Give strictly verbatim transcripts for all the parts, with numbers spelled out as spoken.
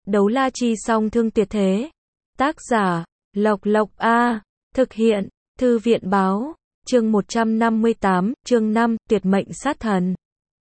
Đấu la chi song thương tuyệt thế. Tác giả, Lộc Lộc A. Thực hiện, Thư viện báo. Chương một trăm năm mươi tám, chương năm, tuyệt mệnh sát thần.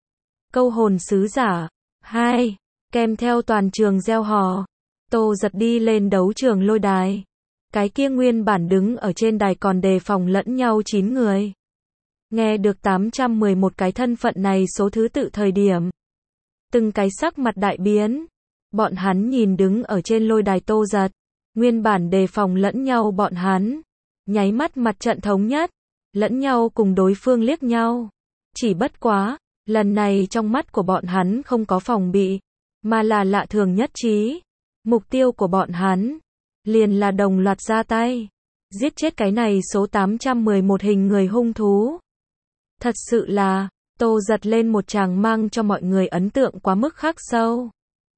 Câu hồn sứ giả. hai. Kèm theo toàn trường reo hò. Tô Giật đi lên đấu trường lôi đài. Cái kia nguyên bản đứng ở trên đài còn đề phòng lẫn nhau chín người. Nghe được tám trăm mười một cái thân phận này số thứ tự thời điểm. Từng cái sắc mặt đại biến. Bọn hắn nhìn đứng ở trên lôi đài Tô Giật. Nguyên bản đề phòng lẫn nhau bọn hắn. Nháy mắt mặt trận thống nhất. Lẫn nhau cùng đối phương liếc nhau. Chỉ bất quá, lần này trong mắt của bọn hắn không có phòng bị. Mà là lạ thường nhất trí. Mục tiêu của bọn hắn. Liền là đồng loạt ra tay. Giết chết cái này số tám trăm mười một hình người hung thú. Thật sự là, Tô Giật lên một tràng mang cho mọi người ấn tượng quá mức khắc sâu.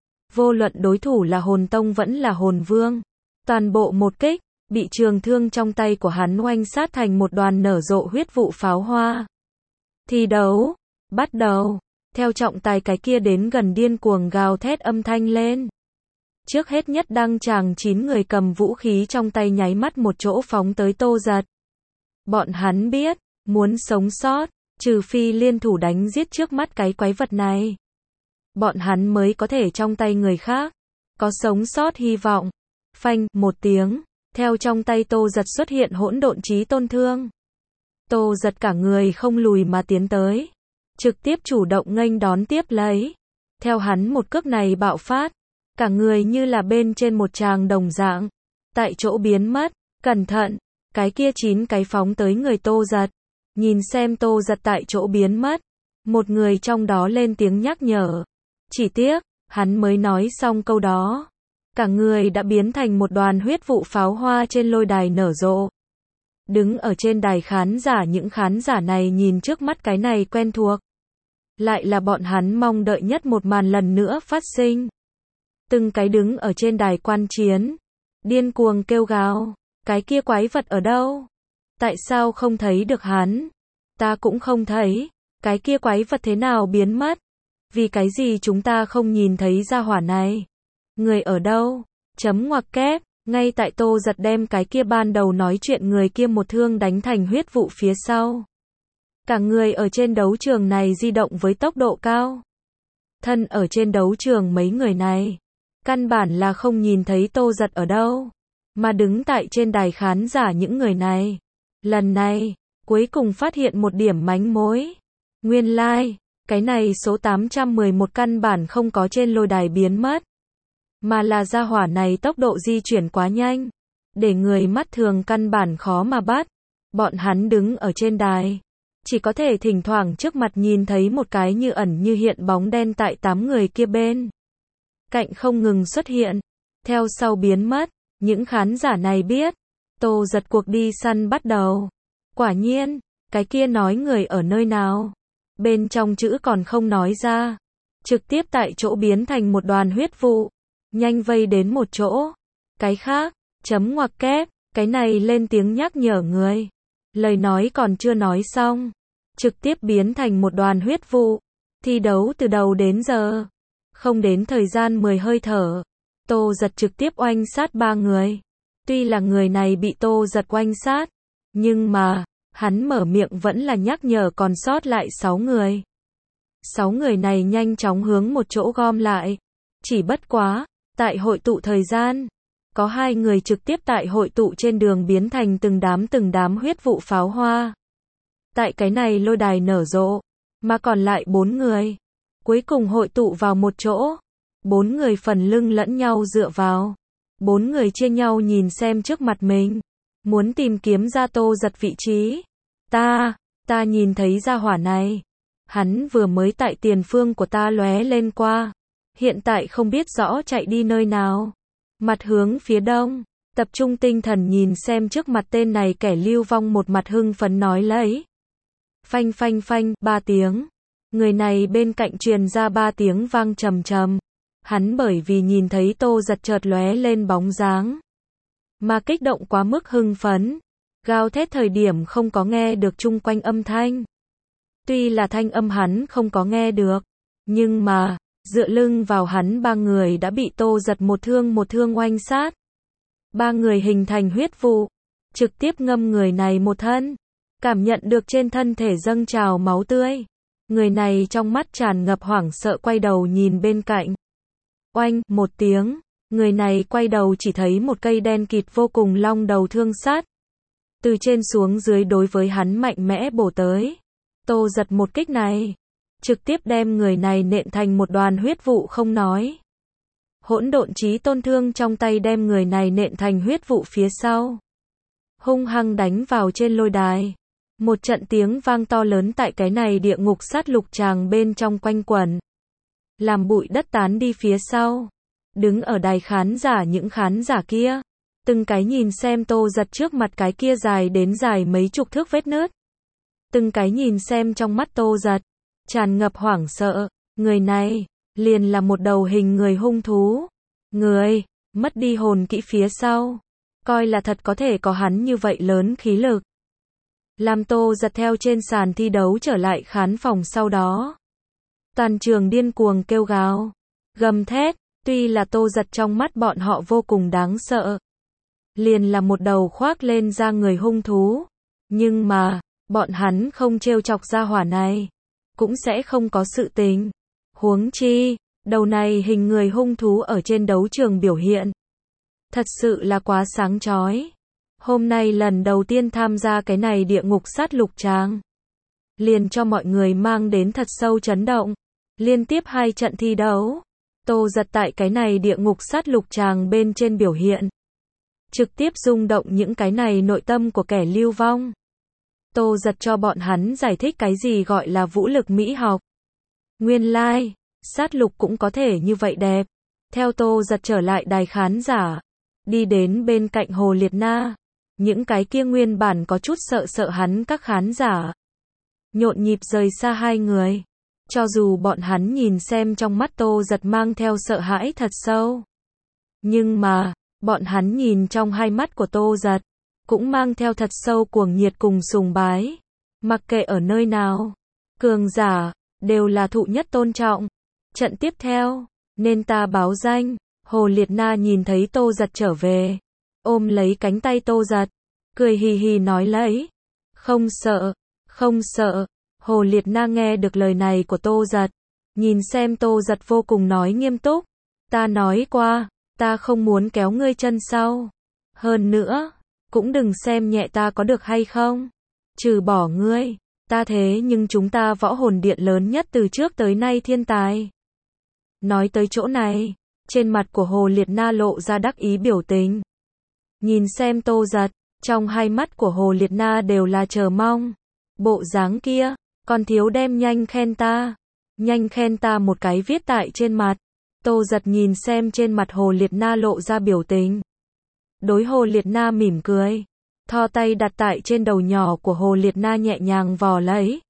Vô luận đối thủ là hồn tông vẫn là hồn vương. Toàn bộ một kích, bị trường thương trong tay của hắn oanh sát thành một đoàn nở rộ huyết vụ pháo hoa. Thi đấu, bắt đầu, theo trọng tài cái kia đến gần điên cuồng gào thét âm thanh lên. Trước hết nhất đăng tràng chín người cầm vũ khí trong tay nháy mắt một chỗ phóng tới Tô Giật. Bọn hắn biết, muốn sống sót, trừ phi liên thủ đánh giết trước mắt cái quái vật này. Bọn hắn mới có thể trong tay người khác, có sống sót hy vọng. Phanh, một tiếng, theo trong tay Tô Giật xuất hiện hỗn độn chí tôn thương. Tô Giật cả người không lùi mà tiến tới. Trực tiếp chủ động nghênh đón tiếp lấy. Theo hắn một cước này bạo phát. Cả người như là bên trên một tràng đồng dạng. Tại chỗ biến mất, cẩn thận, cái kia chín cái phóng tới người Tô Giật. Nhìn xem Tô Giật tại chỗ biến mất. Một người trong đó lên tiếng nhắc nhở. Chỉ tiếc, hắn mới nói xong câu đó. Cả người đã biến thành một đoàn huyết vụ pháo hoa trên lôi đài nở rộ. Đứng ở trên đài khán giả, những khán giả này nhìn trước mắt cái này quen thuộc. Lại là bọn hắn mong đợi nhất một màn lần nữa phát sinh. Từng cái đứng ở trên đài quan chiến. Điên cuồng kêu gào. Cái kia quái vật ở đâu? Tại sao không thấy được hắn? Ta cũng không thấy. Cái kia quái vật thế nào biến mất? Vì cái gì chúng ta không nhìn thấy ra hỏa này? Người ở đâu? Chấm ngoặc kép. Ngay tại Tô Giật đem cái kia ban đầu nói chuyện người kia một thương đánh thành huyết vụ phía sau. Cả người ở trên đấu trường này di động với tốc độ cao. Thân ở trên đấu trường mấy người này. Căn bản là không nhìn thấy Tô Giật ở đâu. Mà đứng tại trên đài khán giả những người này. Lần này, cuối cùng phát hiện một điểm mánh mối. Nguyên lai, like, cái này số tám trăm mười một căn bản không có trên lôi đài biến mất. Mà là gia hỏa này tốc độ di chuyển quá nhanh. Để người mắt thường căn bản khó mà bắt. Bọn hắn đứng ở trên đài. Chỉ có thể thỉnh thoảng trước mặt nhìn thấy một cái như ẩn như hiện bóng đen tại tám người kia bên cạnh không ngừng xuất hiện. Theo sau biến mất. Những khán giả này biết. Tô Giật cuộc đi săn bắt đầu. Quả nhiên, cái kia nói người ở nơi nào. Bên trong chữ còn không nói ra. Trực tiếp tại chỗ biến thành một đoàn huyết vụ. Nhanh vây đến một chỗ. Cái khác, chấm ngoặc kép, cái này lên tiếng nhắc nhở người. Lời nói còn chưa nói xong. Trực tiếp biến thành một đoàn huyết vụ. Thi đấu từ đầu đến giờ. Không đến thời gian mười hơi thở. Tô Giật trực tiếp oanh sát ba người. Tuy là người này bị Tô Giật oanh sát. Nhưng mà, hắn mở miệng vẫn là nhắc nhở còn sót lại sáu người. Sáu người này nhanh chóng hướng một chỗ gom lại. Chỉ bất quá, tại hội tụ thời gian. Có hai người trực tiếp tại hội tụ trên đường biến thành từng đám từng đám huyết vụ pháo hoa. Tại cái này lôi đài nở rộ. Mà còn lại bốn người. Cuối cùng hội tụ vào một chỗ. Bốn người phần lưng lẫn nhau dựa vào. Bốn người chia nhau nhìn xem trước mặt mình. Muốn tìm kiếm ra Tô Giật vị trí. Ta, ta nhìn thấy ra hỏa này. Hắn vừa mới tại tiền phương của ta lóe lên qua. Hiện tại không biết rõ chạy đi nơi nào. Mặt hướng phía đông. Tập trung tinh thần nhìn xem trước mặt tên này kẻ lưu vong một mặt hưng phấn nói lấy. Phanh phanh phanh, ba tiếng. Người này bên cạnh truyền ra ba tiếng vang trầm trầm. Hắn bởi vì nhìn thấy Tô Giật chợt lóe lên bóng dáng. Mà kích động quá mức hưng phấn. Gào thét thời điểm không có nghe được chung quanh âm thanh. Tuy là thanh âm hắn không có nghe được. Nhưng mà, Dựa lưng vào hắn ba người đã bị Tô Giật một thương một thương oanh sát. Ba người hình thành huyết vụ, trực tiếp ngâm người này một thân. Cảm nhận được trên thân thể dâng trào máu tươi. Người này trong mắt tràn ngập hoảng sợ quay đầu nhìn bên cạnh. Oanh, một tiếng, người này quay đầu chỉ thấy một cây đen kịt vô cùng long đầu thương sát. Từ trên xuống dưới đối với hắn mạnh mẽ bổ tới. Tô Giật một kích này, trực tiếp đem người này nện thành một đoàn huyết vụ không nói. Hỗn độn chí tôn thương trong tay đem người này nện thành huyết vụ phía sau. Hung hăng đánh vào trên lôi đài. Một trận tiếng vang to lớn tại cái này địa ngục sát lục tràng bên trong quanh quẩn. Làm bụi đất tán đi phía sau. Đứng ở đài khán giả những khán giả kia. Từng cái nhìn xem Tô Giật trước mặt cái kia dài đến dài mấy chục thước vết nứt. Từng cái nhìn xem trong mắt Tô Giật. Tràn ngập hoảng sợ. Người này, liền là một đầu hình người hung thú. Người, mất đi hồn kỹ phía sau. Coi là thật có thể có hắn như vậy lớn khí lực. Làm Tô Giật theo trên sàn thi đấu trở lại khán phòng sau đó. Toàn trường điên cuồng kêu gào, gầm thét, tuy là Tô Giật trong mắt bọn họ vô cùng đáng sợ. Liền là một đầu khoác lên da người hung thú. Nhưng mà, bọn hắn không trêu chọc ra hỏa này. Cũng sẽ không có sự tình. Huống chi, đầu này hình người hung thú ở trên đấu trường biểu hiện. Thật sự là quá sáng chói. Hôm nay lần đầu tiên tham gia cái này địa ngục sát lục tràng. Liền cho mọi người mang đến thật sâu chấn động. Liên tiếp hai trận thi đấu. Tô Giật tại cái này địa ngục sát lục tràng bên trên biểu hiện. Trực tiếp rung động những cái này nội tâm của kẻ lưu vong. Tô Giật cho bọn hắn giải thích cái gì gọi là vũ lực mỹ học. Nguyên lai, like, sát lục cũng có thể như vậy đẹp. Theo Tô Giật trở lại đài khán giả. Đi đến bên cạnh Hồ Liệt Na. Những cái kia nguyên bản có chút sợ sợ hắn các khán giả. Nhộn nhịp rời xa hai người. Cho dù bọn hắn nhìn xem trong mắt Tô Giật mang theo sợ hãi thật sâu. Nhưng mà, bọn hắn nhìn trong hai mắt của Tô Giật. Cũng mang theo thật sâu cuồng nhiệt cùng sùng bái. Mặc kệ ở nơi nào. Cường giả, đều là thụ nhất tôn trọng. Trận tiếp theo, nên ta báo danh. Hồ Liệt Na nhìn thấy Tô Giật trở về. Ôm lấy cánh tay Tô Giật. Cười hì hì nói lấy. Không sợ, không sợ. Hồ Liệt Na nghe được lời này của Tô Giật. Nhìn xem Tô Giật vô cùng nói nghiêm túc. Ta nói qua, ta không muốn kéo ngươi chân sau. Hơn nữa, cũng đừng xem nhẹ ta có được hay không. Trừ bỏ ngươi, ta thế nhưng chúng ta võ hồn điện lớn nhất từ trước tới nay thiên tài. Nói tới chỗ này, trên mặt của Hồ Liệt Na lộ ra đắc ý biểu tình. Nhìn xem Tô Giật, trong hai mắt của Hồ Liệt Na đều là chờ mong. Bộ dáng kia, còn thiếu đem nhanh khen ta. Nhanh khen ta một cái viết tại trên mặt. Tô Giật nhìn xem trên mặt Hồ Liệt Na lộ ra biểu tình. Đối Hồ Liệt Na mỉm cười. Thò tay đặt tại trên đầu nhỏ của Hồ Liệt Na nhẹ nhàng vò lấy.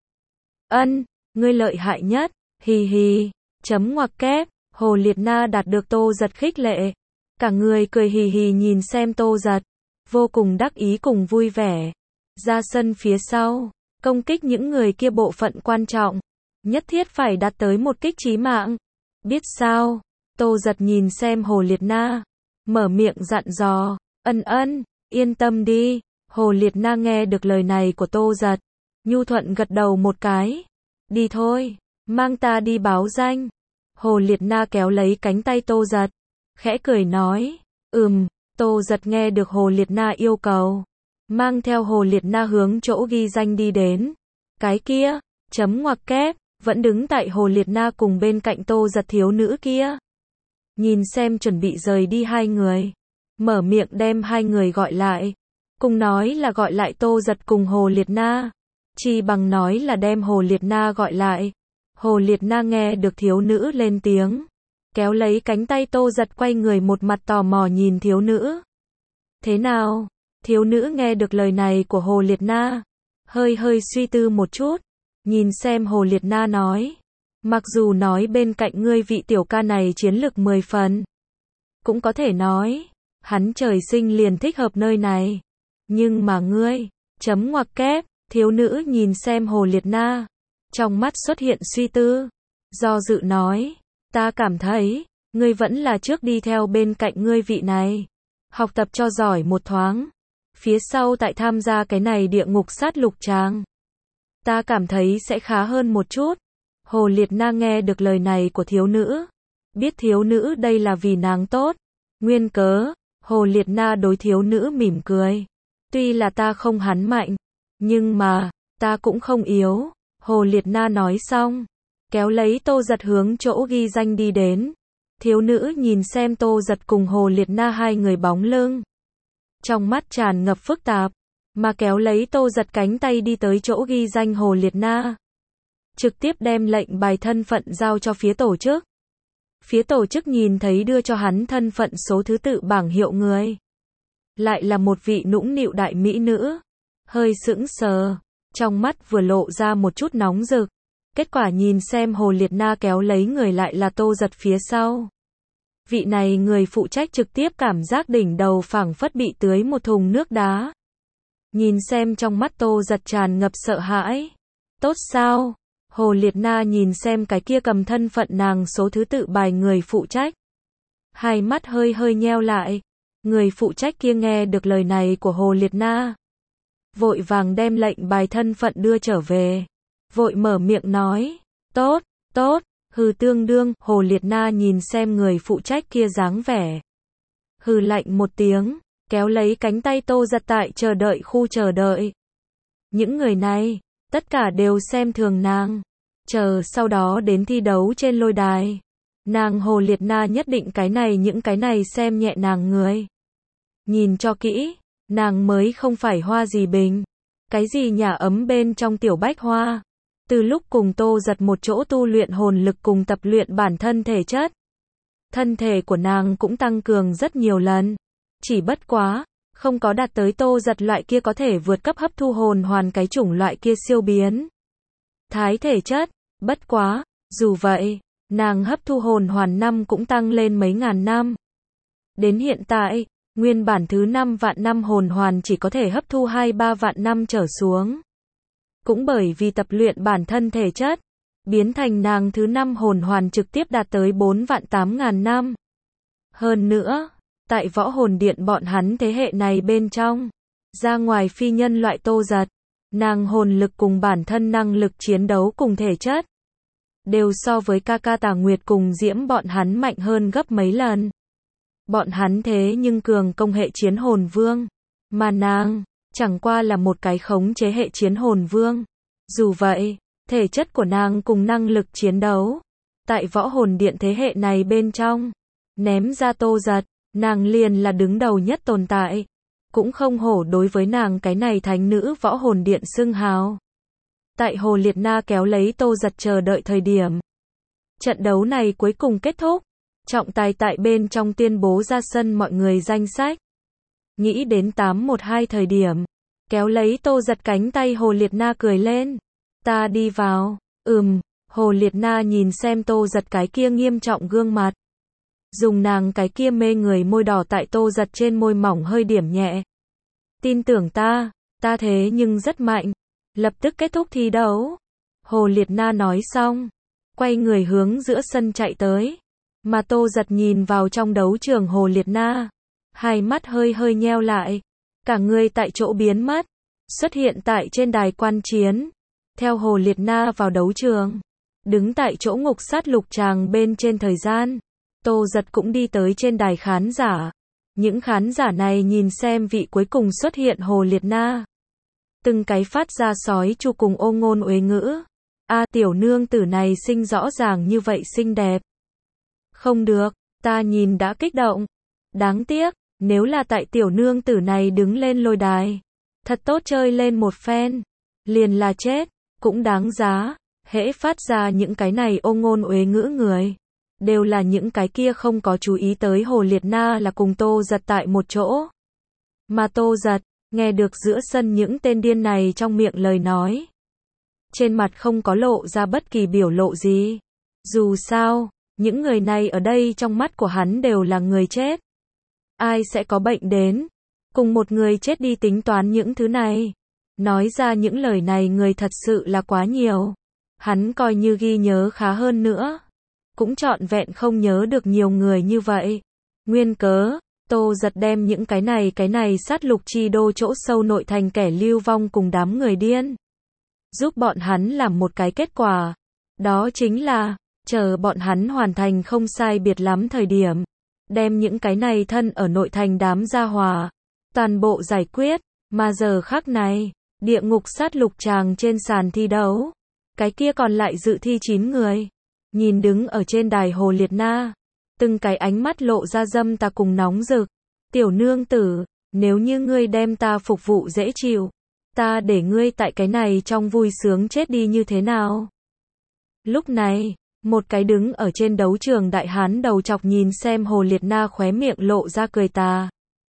Ân, ngươi lợi hại nhất, hì hì, chấm ngoặc kép. Hồ Liệt Na đạt được Tô Giật khích lệ. Cả người cười hì hì nhìn xem Tô Giật. Vô cùng đắc ý cùng vui vẻ. Ra sân phía sau. Công kích những người kia bộ phận quan trọng. Nhất thiết phải đạt tới một kích chí mạng. Biết sao? Tô Giật nhìn xem Hồ Liệt Na. Mở miệng dặn dò. Ân ân, yên tâm đi. Hồ Liệt Na nghe được lời này của Tô Giật. Nhu thuận gật đầu một cái. Đi thôi, mang ta đi báo danh. Hồ Liệt Na kéo lấy cánh tay Tô Giật. Khẽ cười nói. Ừm, Tô Giật nghe được Hồ Liệt Na yêu cầu. Mang theo Hồ Liệt Na hướng chỗ ghi danh đi đến. Cái kia, chấm ngoặc kép, vẫn đứng tại Hồ Liệt Na cùng bên cạnh Tô Giật thiếu nữ kia. Nhìn xem chuẩn bị rời đi hai người. Mở miệng đem hai người gọi lại. Cùng nói là gọi lại Tô Giật cùng Hồ Liệt Na. Chi bằng nói là đem Hồ Liệt Na gọi lại. Hồ Liệt Na nghe được thiếu nữ lên tiếng. Kéo lấy cánh tay Tô Giật quay người một mặt tò mò nhìn thiếu nữ. Thế nào? Thiếu nữ nghe được lời này của Hồ Liệt Na. Hơi hơi suy tư một chút. Nhìn xem Hồ Liệt Na nói. Mặc dù nói bên cạnh ngươi vị tiểu ca này chiến lực mười phần. Cũng có thể nói. Hắn trời sinh liền thích hợp nơi này. Nhưng mà ngươi. Chấm ngoặc kép. Thiếu nữ nhìn xem Hồ Liệt Na. Trong mắt xuất hiện suy tư. Do dự nói. Ta cảm thấy, ngươi vẫn là trước đi theo bên cạnh ngươi vị này. Học tập cho giỏi một thoáng. Phía sau tại tham gia cái này địa ngục sát lục tràng. Ta cảm thấy sẽ khá hơn một chút. Hồ Liệt Na nghe được lời này của thiếu nữ. Biết thiếu nữ đây là vì nàng tốt. Nguyên cớ, Hồ Liệt Na đối thiếu nữ mỉm cười. Tuy là ta không hắn mạnh, nhưng mà, ta cũng không yếu. Hồ Liệt Na nói xong, kéo lấy Tô Giật hướng chỗ ghi danh đi đến. Thiếu nữ nhìn xem Tô Giật cùng Hồ Liệt Na hai người bóng lưng. Trong mắt tràn ngập phức tạp, mà kéo lấy Tô Giật cánh tay đi tới chỗ ghi danh Hồ Liệt Na. Trực tiếp đem lệnh bài thân phận giao cho phía tổ chức. Phía tổ chức nhìn thấy đưa cho hắn thân phận số thứ tự bảng hiệu người. Lại là một vị nũng nịu đại mỹ nữ. Hơi sững sờ, trong mắt vừa lộ ra một chút nóng rực. Kết quả nhìn xem Hồ Liệt Na kéo lấy người lại là Tô Giật phía sau. Vị này người phụ trách trực tiếp cảm giác đỉnh đầu phảng phất bị tưới một thùng nước đá. Nhìn xem trong mắt Tô Giật tràn ngập sợ hãi. Tốt sao? Hồ Liệt Na nhìn xem cái kia cầm thân phận nàng số thứ tự bài người phụ trách. Hai mắt hơi hơi nheo lại. Người phụ trách kia nghe được lời này của Hồ Liệt Na. Vội vàng đem lệnh bài thân phận đưa trở về. Vội mở miệng nói. Tốt, tốt, hừ tương đương. Hồ Liệt Na nhìn xem người phụ trách kia dáng vẻ. Hừ lạnh một tiếng, kéo lấy cánh tay Tô Giật tại chờ đợi khu chờ đợi. Những người này, tất cả đều xem thường nàng. Chờ sau đó đến thi đấu trên lôi đài. Nàng Hồ Liệt Na nhất định cái này những cái này xem nhẹ nàng người. Nhìn cho kỹ, nàng mới không phải Hoa gì Bình. Cái gì nhà ấm bên trong tiểu bách hoa. Từ lúc cùng Tô Giật một chỗ tu luyện hồn lực cùng tập luyện bản thân thể chất. Thân thể của nàng cũng tăng cường rất nhiều lần. Chỉ bất quá, không có đạt tới Tô Giật loại kia có thể vượt cấp hấp thu hồn hoàn cái chủng loại kia siêu biến. Thái thể chất, bất quá, dù vậy, nàng hấp thu hồn hoàn năm cũng tăng lên mấy ngàn năm. Đến hiện tại, nguyên bản thứ năm vạn năm hồn hoàn chỉ có thể hấp thu hai ba vạn năm trở xuống. Cũng bởi vì tập luyện bản thân thể chất, biến thành nàng thứ năm hồn hoàn trực tiếp đạt tới bốn vạn tám ngàn năm. Hơn nữa, tại võ hồn điện bọn hắn thế hệ này bên trong, ra ngoài phi nhân loại Tô Giật, nàng hồn lực cùng bản thân năng lực chiến đấu cùng thể chất, đều so với ca ca Tà Nguyệt cùng Diễm bọn hắn mạnh hơn gấp mấy lần. Bọn hắn thế nhưng cường công hệ chiến hồn vương, mà nàng, chẳng qua là một cái khống chế hệ chiến hồn vương. Dù vậy, thể chất của nàng cùng năng lực chiến đấu, tại võ hồn điện thế hệ này bên trong, ném ra Tô Giật, nàng liền là đứng đầu nhất tồn tại. Cũng không hổ đối với nàng cái này thánh nữ võ hồn điện xưng hào. Tại Hồ Liệt Na kéo lấy Tô Giật chờ đợi thời điểm. Trận đấu này cuối cùng kết thúc. Trọng tài tại bên trong tuyên bố ra sân mọi người danh sách. Nghĩ đến tám một hai thời điểm. Kéo lấy Tô Giật cánh tay Hồ Liệt Na cười lên. Ta đi vào. Ừm, Hồ Liệt Na nhìn xem Tô Giật cái kia nghiêm trọng gương mặt. Dùng nàng cái kia mê người môi đỏ tại Tô Giật trên môi mỏng hơi điểm nhẹ. Tin tưởng ta, ta thế nhưng rất mạnh. Lập tức kết thúc thi đấu. Hồ Liệt Na nói xong. Quay người hướng giữa sân chạy tới. Mà Tô Giật nhìn vào trong đấu trường Hồ Liệt Na. Hai mắt hơi hơi nheo lại. Cả người tại chỗ biến mất. Xuất hiện tại trên đài quan chiến. Theo Hồ Liệt Na vào đấu trường. Đứng tại chỗ ngục sát lục tràng bên trên thời gian. Tô Giật cũng đi tới trên đài khán giả. Những khán giả này nhìn xem vị cuối cùng xuất hiện Hồ Liệt Na. Từng cái phát ra sói chu cùng ô ngôn uế ngữ. A tiểu nương tử này xinh rõ ràng như vậy xinh đẹp. Không được, ta nhìn đã kích động. Đáng tiếc, nếu là tại tiểu nương tử này đứng lên lôi đài. Thật tốt chơi lên một phen. Liền là chết, cũng đáng giá. Hễ phát ra những cái này ô ngôn uế ngữ người. Đều là những cái kia không có chú ý tới Hồ Liệt Na là cùng Tô Giật tại một chỗ. Mà Tô Giật, nghe được giữa sân những tên điên này trong miệng lời nói. Trên mặt không có lộ ra bất kỳ biểu lộ gì. Dù sao, những người này ở đây trong mắt của hắn đều là người chết. Ai sẽ có bệnh đến, cùng một người chết đi tính toán những thứ này. Nói ra những lời này người thật sự là quá nhiều. Hắn coi như ghi nhớ khá hơn nữa. cũng trọn vẹn không nhớ được nhiều người như vậy. Nguyên cớ, Tô Giật đem những cái này cái này sát lục chi đô chỗ sâu nội thành kẻ lưu vong cùng đám người điên. Giúp bọn hắn làm một cái kết quả. Đó chính là, chờ bọn hắn hoàn thành không sai biệt lắm thời điểm. Đem những cái này thân ở nội thành đám gia hỏa. Toàn bộ giải quyết. Mà giờ khắc này, địa ngục sát lục tràng trên sàn thi đấu. Cái kia còn lại dự thi chín người. Nhìn đứng ở trên đài Hồ Liệt Na. Từng cái ánh mắt lộ ra dâm ta cùng nóng rực. Tiểu nương tử, nếu như ngươi đem ta phục vụ dễ chịu, ta để ngươi tại cái này trong vui sướng chết đi như thế nào? Lúc này, một cái đứng ở trên đấu trường đại hán đầu chọc nhìn xem Hồ Liệt Na khóe miệng lộ ra cười tà.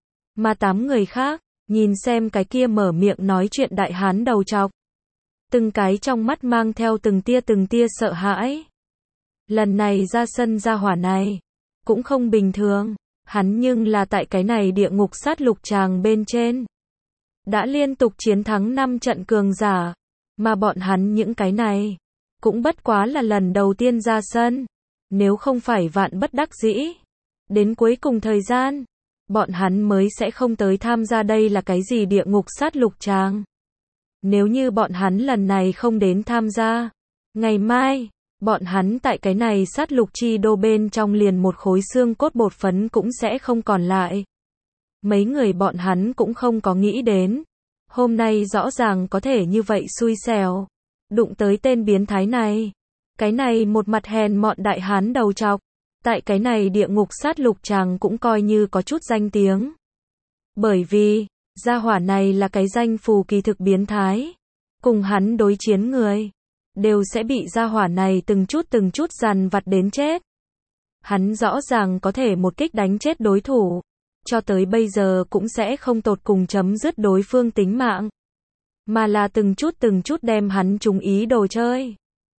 Mà tám người khác, nhìn xem cái kia mở miệng nói chuyện đại hán đầu chọc. Từng cái trong mắt mang theo từng tia từng tia sợ hãi. Lần này ra sân ra hỏa này, cũng không bình thường, hắn nhưng là tại cái này địa ngục sát lục tràng bên trên. Đã liên tục chiến thắng năm trận cường giả, mà bọn hắn những cái này, cũng bất quá là lần đầu tiên ra sân. Nếu không phải vạn bất đắc dĩ, đến cuối cùng thời gian, bọn hắn mới sẽ không tới tham gia đây là cái gì địa ngục sát lục tràng. Nếu như bọn hắn lần này không đến tham gia, ngày mai, bọn hắn tại cái này sát lục chi đô bên trong liền một khối xương cốt bột phấn cũng sẽ không còn lại. Mấy người bọn hắn cũng không có nghĩ đến. Hôm nay rõ ràng có thể như vậy xui xẻo. Đụng tới tên biến thái này. Cái này một mặt hèn mọn đại hán đầu chọc. Tại cái này địa ngục sát lục tràng cũng coi như có chút danh tiếng. Bởi vì, gia hỏa này là cái danh phù kỳ thực biến thái. Cùng hắn đối chiến người. Đều sẽ bị gia hỏa này từng chút từng chút dằn vặt đến chết. Hắn rõ ràng có thể một kích đánh chết đối thủ. Cho tới bây giờ cũng sẽ không tột cùng chấm dứt đối phương tính mạng. Mà là từng chút từng chút đem hắn trúng ý đồ chơi.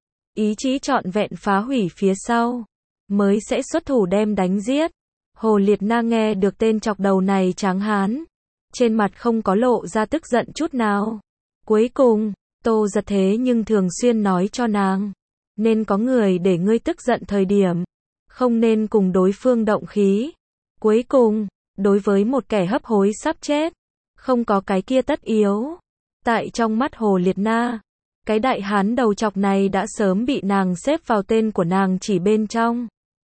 Ý chí trọn vẹn phá hủy phía sau. Mới sẽ xuất thủ đem đánh giết. Hồ Liệt Na nghe được tên chọc đầu này tráng hán. Trên mặt không có lộ ra tức giận chút nào. Cuối cùng, Tô Giật thế nhưng thường xuyên nói cho nàng. Nên có người để ngươi tức giận thời điểm. Không nên cùng đối phương động khí. Cuối cùng, đối với một kẻ hấp hối sắp chết. Không có cái kia tất yếu. Tại trong mắt Hồ Liệt Na, cái đại hán đầu chọc này đã sớm bị nàng xếp vào tên của nàng chỉ bên trong.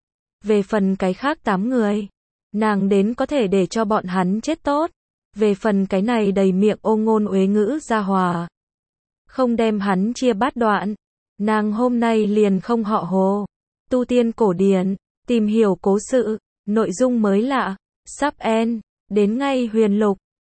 Về phần cái khác tám người, nàng đến có thể để cho bọn hắn chết tốt. Về phần cái này đầy miệng ô ngôn uế ngữ gia hòa, không đem hắn chia bát đoạn, nàng hôm nay liền không họ Hồ. Tu tiên cổ điển, tìm hiểu cố sự, nội dung mới lạ, sắp end, đến ngay huyền lục.